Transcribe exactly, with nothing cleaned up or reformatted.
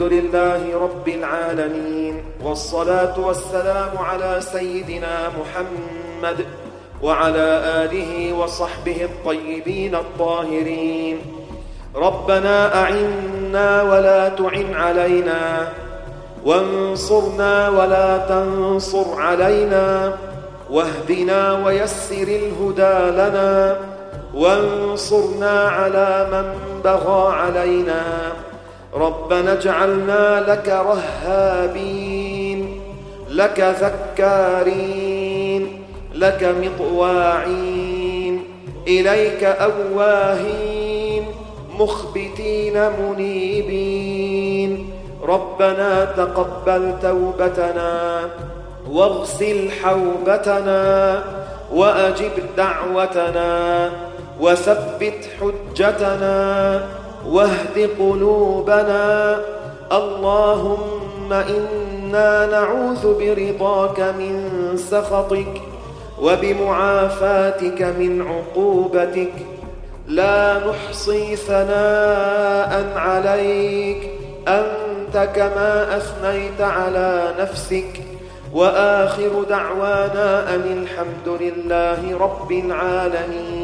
لله رب العالمين، والصلاة والسلام على سيدنا محمد وعلى آله وصحبه الطيبين الطاهرين. ربنا أعنا ولا تعن علينا، وانصرنا ولا تنصر علينا، واهدنا ويسر الهدى لنا، وانصرنا على من بغى علينا. ربنا اجعلنا لك رهابين، لك ذكارين، لك مطواعين، إليك أواهين، مخبتين منيبين. ربنا تقبل توبتنا، واغسل حوبتنا، وأجب دعوتنا، وثبت حجتنا، واهد قلوبنا. اللهم إنا نعوذ برضاك من سخطك، وبمعافاتك من عقوبتك. لا نحصي ثناء عليك، أنت كما أثنيت على نفسك. وآخر دعوانا أن الحمد لله رب العالمين.